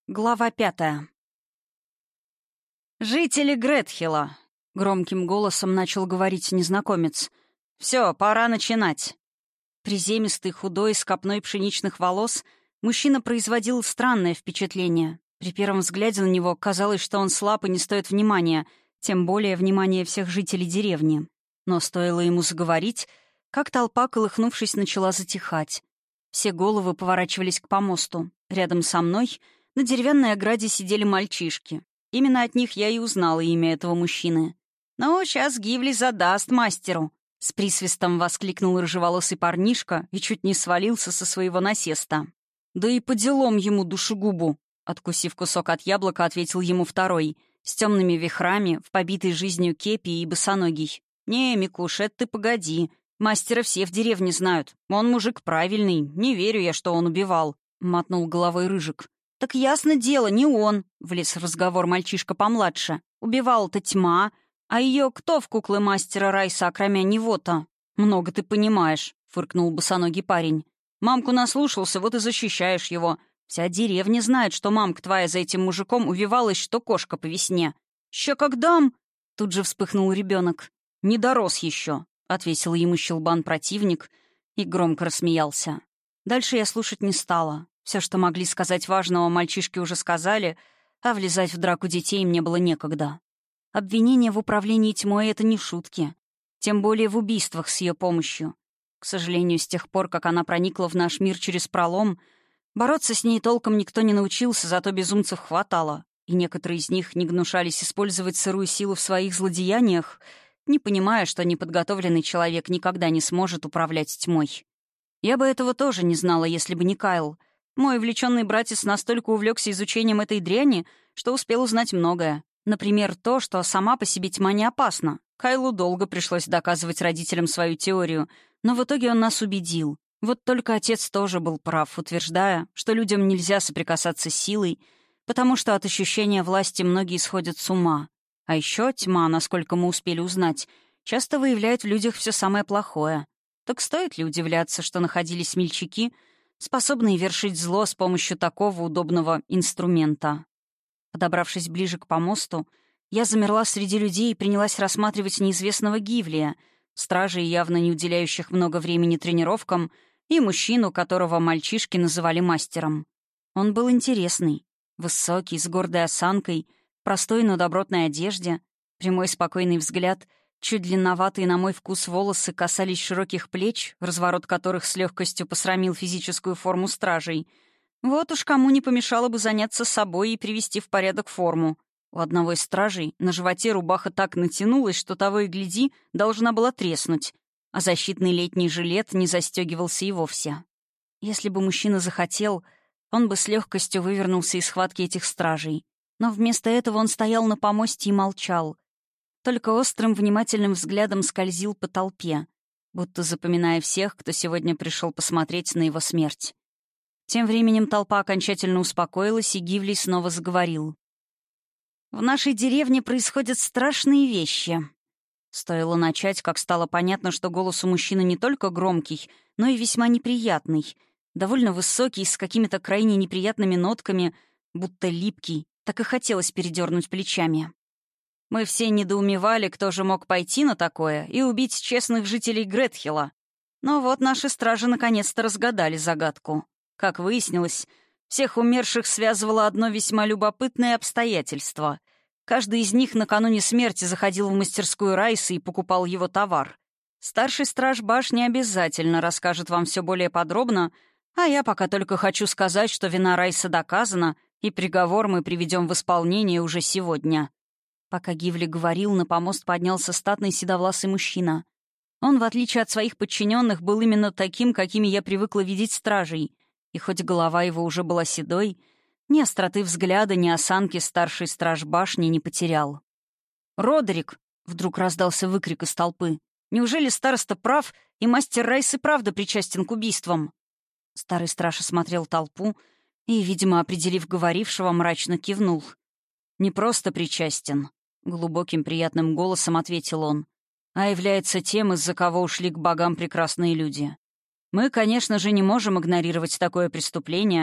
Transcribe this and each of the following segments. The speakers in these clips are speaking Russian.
Глава 5. «Жители Гретхилла!» — громким голосом начал говорить незнакомец. «Все, пора начинать». Приземистый, худой, с копной пшеничных волос, мужчина производил странное впечатление. При первом взгляде на него казалось, что он слаб и не стоит внимания, тем более внимания всех жителей деревни. Но стоило ему заговорить, как толпа, колыхнувшись, начала затихать. Все головы поворачивались к помосту. Рядом со мной на деревянной ограде сидели мальчишки. Именно от них я и узнала имя этого мужчины. «Ну, сейчас Гивли задаст мастеру», — с присвистом воскликнул рыжеволосый парнишка и чуть не свалился со своего насеста. «Да и по делам ему душегубу», — откусив кусок от яблока, ответил ему второй, с темными вихрами, в побитой жизнью кепи и босоногий. «Не, Микуш, это ты погоди. Мастера все в деревне знают. Он мужик правильный. Не верю я, что он убивал», — мотнул головой Рыжик. «Так ясно дело, не он», — влез в разговор мальчишка помладше. «Убивал-то тьма. А ее кто в куклы мастера Райса, окромя него-то?» «Много ты понимаешь», — фыркнул босоногий парень. «Мамку наслушался, вот и защищаешь его. Вся деревня знает, что мамка твоя за этим мужиком увивалась, что кошка по весне». «Ща как дам?» — тут же вспыхнул ребенок. «Не дорос еще», — отвесил ему щелбан противник и громко рассмеялся. Дальше я слушать не стала. Все, что могли сказать важного, мальчишки уже сказали, а влезать в драку детей мне было некогда. Обвинение в управлении тьмой — это не шутки. Тем более в убийствах с ее помощью. К сожалению, с тех пор, как она проникла в наш мир через пролом, бороться с ней толком никто не научился, зато безумцев хватало. И некоторые из них не гнушались использовать сырую силу в своих злодеяниях, не понимая, что неподготовленный человек никогда не сможет управлять тьмой. Я бы этого тоже не знала, если бы не Кайл. Мой увлеченный братец настолько увлекся изучением этой дряни, что успел узнать многое. Например, то, что сама по себе тьма не опасна. Кайлу долго пришлось доказывать родителям свою теорию, но в итоге он нас убедил. Вот только отец тоже был прав, утверждая, что людям нельзя соприкасаться с силой, потому что от ощущения власти многие сходят с ума. А еще тьма, насколько мы успели узнать, часто выявляет в людях все самое плохое. Так стоит ли удивляться, что находились смельчаки, способные вершить зло с помощью такого удобного инструмента? Подобравшись ближе к помосту, я замерла среди людей и принялась рассматривать неизвестного Гивлия, стражей, явно не уделяющих много времени тренировкам, и мужчину, которого мальчишки называли мастером. Он был интересный, высокий, с гордой осанкой, простой, но добротной одежде, прямой спокойный взгляд, чуть длинноватые на мой вкус волосы касались широких плеч, разворот которых с легкостью посрамил физическую форму стражей. Вот уж кому не помешало бы заняться собой и привести в порядок форму. У одного из стражей на животе рубаха так натянулась, что того и гляди, должна была треснуть, а защитный летний жилет не застегивался и вовсе. Если бы мужчина захотел, он бы с легкостью вывернулся из схватки этих стражей. Но вместо этого он стоял на помосте и молчал. Только острым, внимательным взглядом скользил по толпе, будто запоминая всех, кто сегодня пришел посмотреть на его смерть. Тем временем толпа окончательно успокоилась, и Гивли снова заговорил. «В нашей деревне происходят страшные вещи». Стоило начать, как стало понятно, что голос у мужчины не только громкий, но и весьма неприятный, довольно высокий, с какими-то крайне неприятными нотками, будто липкий, так и хотелось передернуть плечами. Мы все недоумевали, кто же мог пойти на такое и убить честных жителей Гретхилла. Но вот наши стражи наконец-то разгадали загадку. Как выяснилось, всех умерших связывало одно весьма любопытное обстоятельство. Каждый из них накануне смерти заходил в мастерскую Райса и покупал его товар. Старший страж башни обязательно расскажет вам все более подробно, а я пока только хочу сказать, что вина Райса доказана, и приговор мы приведем в исполнение уже сегодня». Пока Гивли говорил, на помост поднялся статный седовласый мужчина. Он, в отличие от своих подчиненных, был именно таким, какими я привыкла видеть стражей, и хоть голова его уже была седой, ни остроты взгляда, ни осанки старший страж башни не потерял. «Родерик!» — вдруг раздался выкрик из толпы. «Неужели староста прав, и мастер Райс и правда причастен к убийствам?» Старый страж осмотрел толпу и, видимо, определив говорившего, мрачно кивнул. «Не просто причастен», — глубоким приятным голосом ответил он, «а является тем, из-за кого ушли к богам прекрасные люди. Мы, конечно же, не можем игнорировать такое преступление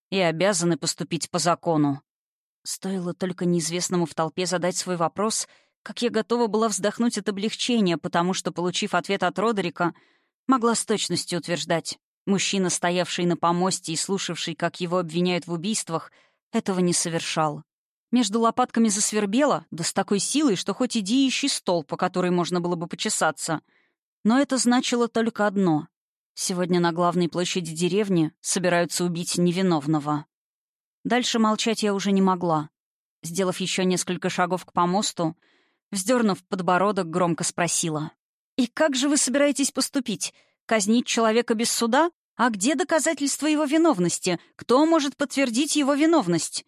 и обязаны поступить по закону». Стоило только неизвестному в толпе задать свой вопрос, как я готова была вздохнуть от облегчения, потому что, получив ответ от Родерика, могла с точностью утверждать: мужчина, стоявший на помосте и слушавший, как его обвиняют в убийствах, этого не совершал. Между лопатками засвербело, да с такой силой, что хоть иди ищи стол, по который можно было бы почесаться. Но это значило только одно: сегодня на главной площади деревни собираются убить невиновного. Дальше молчать я уже не могла. Сделав еще несколько шагов к помосту, вздернув подбородок, громко спросила: «И как же вы собираетесь поступить? Казнить человека без суда? А где доказательства его виновности? Кто может подтвердить его виновность?»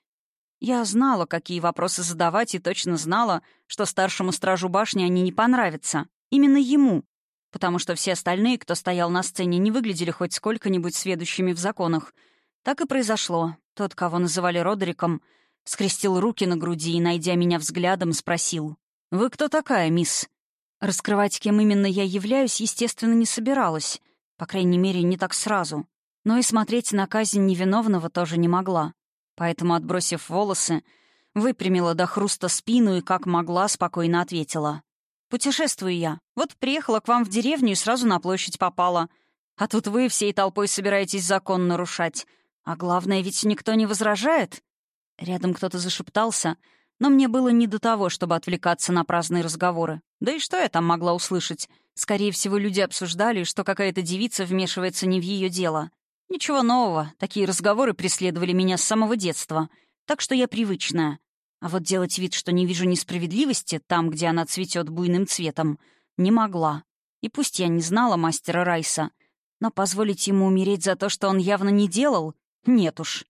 Я знала, какие вопросы задавать, и точно знала, что старшему стражу башни они не понравятся. Именно ему. Потому что все остальные, кто стоял на сцене, не выглядели хоть сколько-нибудь сведущими в законах. Так и произошло. Тот, кого называли Родериком, скрестил руки на груди и, найдя меня взглядом, спросил: «Вы кто такая, мисс?» Раскрывать, кем именно я являюсь, естественно, не собиралась. По крайней мере, не так сразу. Но и смотреть на казнь невиновного тоже не могла. Поэтому, отбросив волосы, выпрямила до хруста спину и, как могла, спокойно ответила: «Путешествую я. Вот приехала к вам в деревню и сразу на площадь попала. А тут вы всей толпой собираетесь закон нарушать. А главное, ведь никто не возражает». Рядом кто-то зашептался, но мне было не до того, чтобы отвлекаться на праздные разговоры. Да и что я там могла услышать? Скорее всего, люди обсуждали, что какая-то девица вмешивается не в ее дело. Ничего нового, такие разговоры преследовали меня с самого детства, так что я привычная. А вот делать вид, что не вижу несправедливости там, где она цветет буйным цветом, не могла. И пусть я не знала мастера Райса, но позволить ему умереть за то, что он явно не делал, нет уж.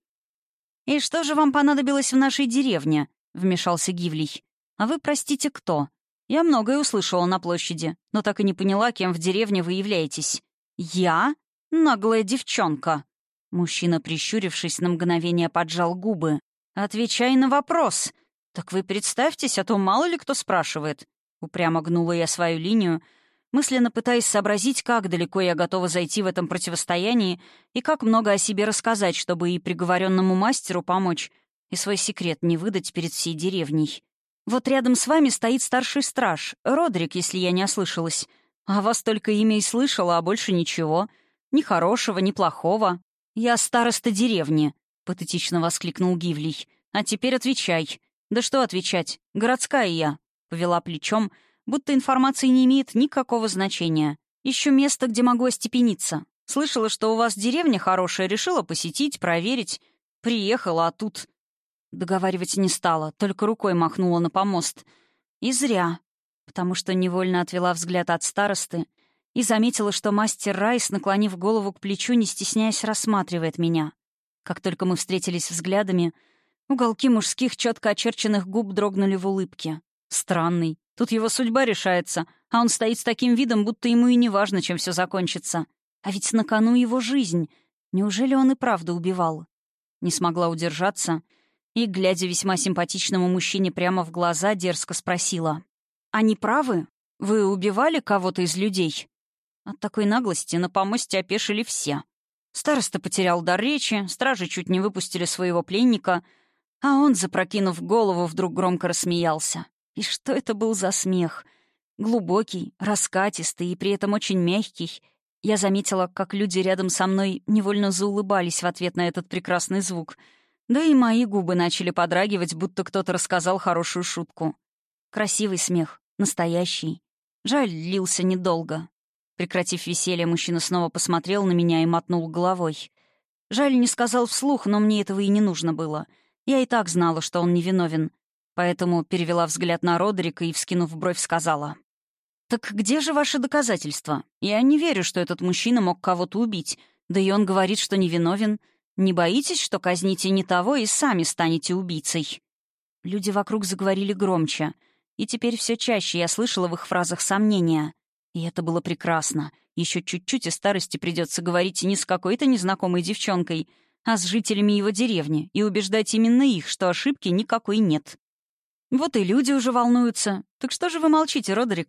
«И что же вам понадобилось в нашей деревне?» — вмешался Гивлий. «А вы, простите, кто? Я многое услышала на площади, но так и не поняла, кем в деревне вы являетесь». «Я? Наглая девчонка!» Мужчина, прищурившись, на мгновение поджал губы. «Отвечай на вопрос. Так вы представьтесь, а то мало ли кто спрашивает». Упрямо гнула я свою линию, мысленно пытаясь сообразить, как далеко я готова зайти в этом противостоянии и как много о себе рассказать, чтобы и приговоренному мастеру помочь, и свой секрет не выдать перед всей деревней. «Вот рядом с вами стоит старший страж, Родерик, если я не ослышалась. А вас только имя и слышала, а больше ничего. Ни хорошего, ни плохого. Я староста деревни», — патетично воскликнул Гивлий. «А теперь отвечай». «Да что отвечать? Городская я», — повела плечом, будто информация не имеет никакого значения. «Ищу место, где могу остепениться. Слышала, что у вас деревня хорошая, решила посетить, проверить. Приехала, а тут...» Договаривать не стала, только рукой махнула на помост. И зря, потому что невольно отвела взгляд от старосты и заметила, что мастер Райс, наклонив голову к плечу, не стесняясь, рассматривает меня. Как только мы встретились взглядами, уголки мужских четко очерченных губ дрогнули в улыбке. Странный. Тут его судьба решается, а он стоит с таким видом, будто ему и не важно, чем все закончится. А ведь на кону его жизнь. Неужели он и правда убивал? Не смогла удержаться и, глядя весьма симпатичному мужчине прямо в глаза, дерзко спросила: «Они правы? Вы убивали кого-то из людей?» От такой наглости на помосте опешили все. Староста потерял дар речи, стражи чуть не выпустили своего пленника, а он, запрокинув голову, вдруг громко рассмеялся. И что это был за смех? Глубокий, раскатистый и при этом очень мягкий. Я заметила, как люди рядом со мной невольно заулыбались в ответ на этот прекрасный звук. Да и мои губы начали подрагивать, будто кто-то рассказал хорошую шутку. Красивый смех, настоящий. Жаль, длился недолго. Прекратив веселье, мужчина снова посмотрел на меня и мотнул головой. Жаль, не сказал вслух, но мне этого и не нужно было. Я и так знала, что он невиновен. Поэтому перевела взгляд на Родерика и, вскинув бровь, сказала: «Так где же ваши доказательства? Я не верю, что этот мужчина мог кого-то убить. Да и он говорит, что невиновен. Не боитесь, что казните не того и сами станете убийцей?» Люди вокруг заговорили громче, и теперь все чаще я слышала в их фразах сомнения. И это было прекрасно. Еще чуть-чуть и старости придется говорить не с какой-то незнакомой девчонкой, а с жителями его деревни, и убеждать именно их, что ошибки никакой нет. Вот и люди уже волнуются. Так что же вы молчите, Родерик?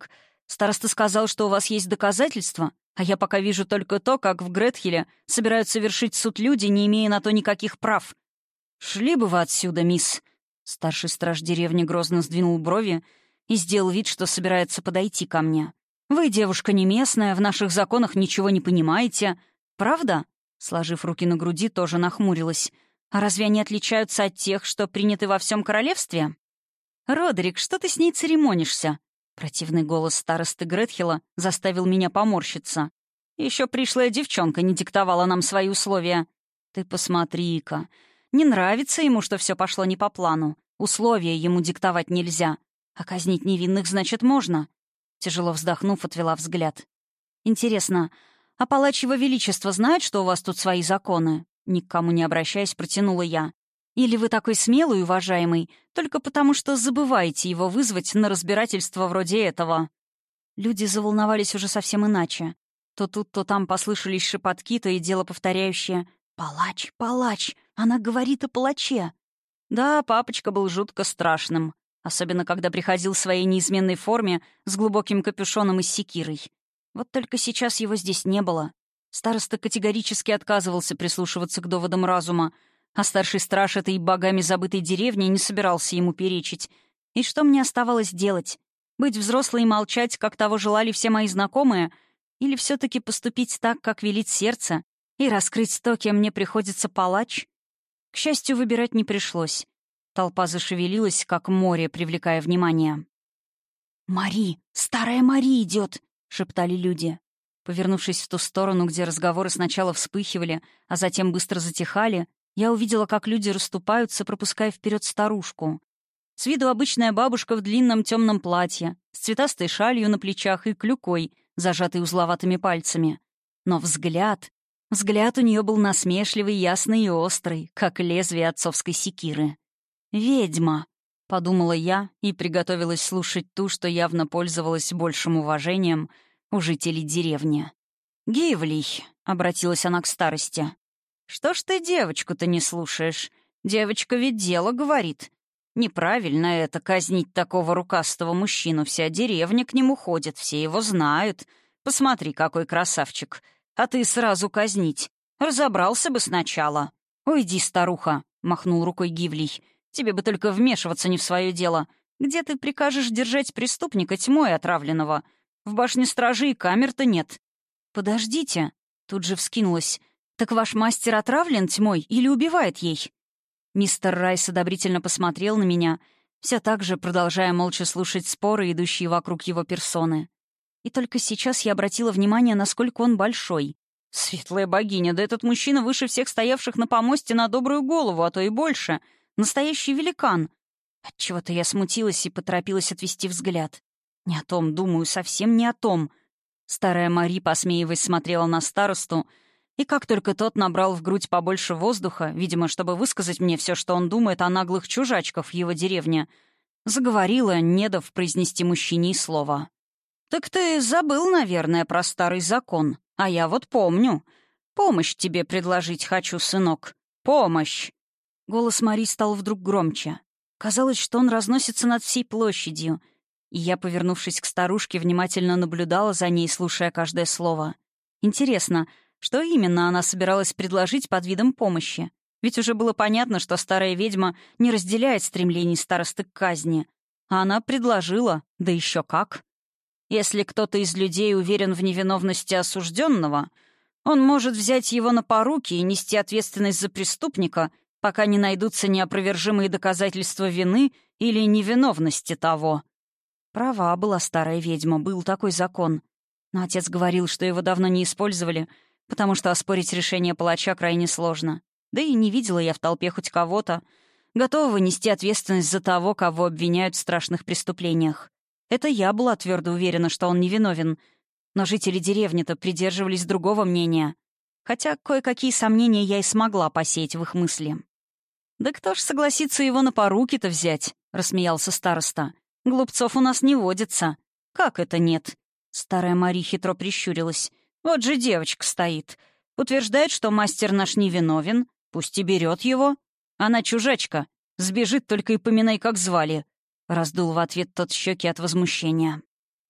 Староста сказал, что у вас есть доказательства, а я пока вижу только то, как в Гретхеле собираются совершить суд люди, не имея на то никаких прав. «Шли бы вы отсюда, мисс!» Старший страж деревни грозно сдвинул брови и сделал вид, что собирается подойти ко мне. «Вы, девушка не местная, в наших законах ничего не понимаете. Правда?» Сложив руки на груди, тоже нахмурилась. «А разве они отличаются от тех, что приняты во всем королевстве?» «Родерик, что ты с ней церемонишься?» Противный голос старосты Гретхела заставил меня поморщиться. Еще пришлая девчонка не диктовала нам свои условия. «Ты посмотри-ка. Не нравится ему, что все пошло не по плану. Условия ему диктовать нельзя. А казнить невинных, значит, можно». Тяжело вздохнув, отвела взгляд. «Интересно, а палач его величества знает, что у вас тут свои законы?» Ни к кому не обращаясь, протянула я. «Или вы такой смелый и уважаемый, только потому что забываете его вызвать на разбирательство вроде этого?» Люди заволновались уже совсем иначе. То тут, то там послышались шепотки, то и дело повторяющие: «Палач, палач! Она говорит о палаче!» Да, папочка был жутко страшным. Особенно, когда приходил в своей неизменной форме с глубоким капюшоном и секирой. Вот только сейчас его здесь не было. Староста категорически отказывался прислушиваться к доводам разума, а старший страж этой богами забытой деревни не собирался ему перечить. И что мне оставалось делать? Быть взрослой и молчать, как того желали все мои знакомые, или все таки поступить так, как велит сердце, и раскрыть то, кем мне приходится палач? К счастью, выбирать не пришлось. Толпа зашевелилась, как море, привлекая внимание. «Мари! Старая Мари идет!» — шептали люди. Повернувшись в ту сторону, где разговоры сначала вспыхивали, а затем быстро затихали, я увидела, как люди расступаются, пропуская вперед старушку. С виду обычная бабушка в длинном темном платье, с цветастой шалью на плечах и клюкой, зажатой узловатыми пальцами. Но взгляд у нее был насмешливый, ясный и острый, как лезвие отцовской секиры. «Ведьма», — подумала я и приготовилась слушать ту, что явно пользовалась большим уважением у жителей деревни. «Гивлий», — обратилась она к старости, — «что ж ты девочку-то не слушаешь? Девочка ведь дело говорит. Неправильно это казнить такого рукастого мужчину. Вся деревня к нему ходит, все его знают. Посмотри, какой красавчик. А ты сразу казнить. Разобрался бы сначала». «Уйди, старуха», — махнул рукой Гивлий. «Тебе бы только вмешиваться не в свое дело. Где ты прикажешь держать преступника тьмой отравленного? В башне стражи и камер-то нет». «Подождите», — тут же вскинулась. «Так ваш мастер отравлен тьмой или убивает ей?» Мистер Райс одобрительно посмотрел на меня, все так же продолжая молча слушать споры, идущие вокруг его персоны. И только сейчас я обратила внимание, насколько он большой. Светлая богиня, да этот мужчина выше всех стоявших на помосте на добрую голову, а то и больше. Настоящий великан. Отчего-то я смутилась и поторопилась отвести взгляд. Не о том, думаю, совсем не о том. Старая Мари, посмеиваясь, смотрела на старосту, и как только тот набрал в грудь побольше воздуха, видимо, чтобы высказать мне все, что он думает о наглых чужачках в его деревне, заговорила, не дав произнести мужчине и слова. «Так ты забыл, наверное, про старый закон, а я вот помню. Помощь тебе предложить хочу, сынок. Помощь!» Голос Мари стал вдруг громче. Казалось, что он разносится над всей площадью, и я, повернувшись к старушке, внимательно наблюдала за ней, слушая каждое слово. Интересно, что именно она собиралась предложить под видом помощи? Ведь уже было понятно, что старая ведьма не разделяет стремлений старосты к казни. А она предложила, да еще как. Если кто-то из людей уверен в невиновности осужденного, он может взять его на поруки и нести ответственность за преступника, пока не найдутся неопровержимые доказательства вины или невиновности того. Права была старая ведьма, был такой закон. Но отец говорил, что его давно не использовали, потому что оспорить решение палача крайне сложно. Да и не видела я в толпе хоть кого-то, готового нести ответственность за того, кого обвиняют в страшных преступлениях. Это я была твердо уверена, что он невиновен. Но жители деревни-то придерживались другого мнения. Хотя кое-какие сомнения я и смогла посеять в их мысли. «Да кто ж согласится его на поруки-то взять?» — рассмеялся староста. «Глупцов у нас не водится». «Как это нет?» Старая Мари хитро прищурилась. «Вот же девочка стоит. Утверждает, что мастер наш невиновен. Пусть и берет его. Она чужачка. Сбежит, только и поминай, как звали». Раздул в ответ тот щеки от возмущения.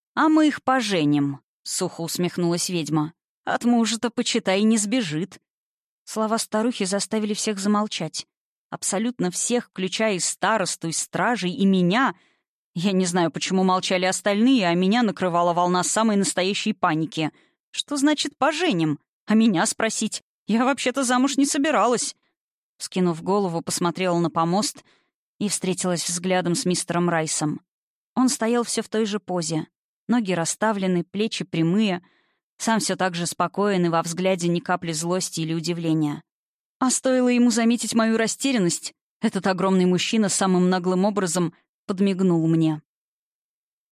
«А мы их поженим», — сухо усмехнулась ведьма. «От мужа-то, почитай, не сбежит». Слова старухи заставили всех замолчать. Абсолютно всех, включая и старосту, и стражей, и меня. Я не знаю, почему молчали остальные, а меня накрывала волна самой настоящей паники. Что значит «поженим»? А меня спросить? Я вообще-то замуж не собиралась. Скинув голову, посмотрела на помост и встретилась взглядом с мистером Райсом. Он стоял все в той же позе. Ноги расставлены, плечи прямые. Сам все так же спокоен, и во взгляде ни капли злости или удивления. А стоило ему заметить мою растерянность, этот огромный мужчина самым наглым образом подмигнул мне.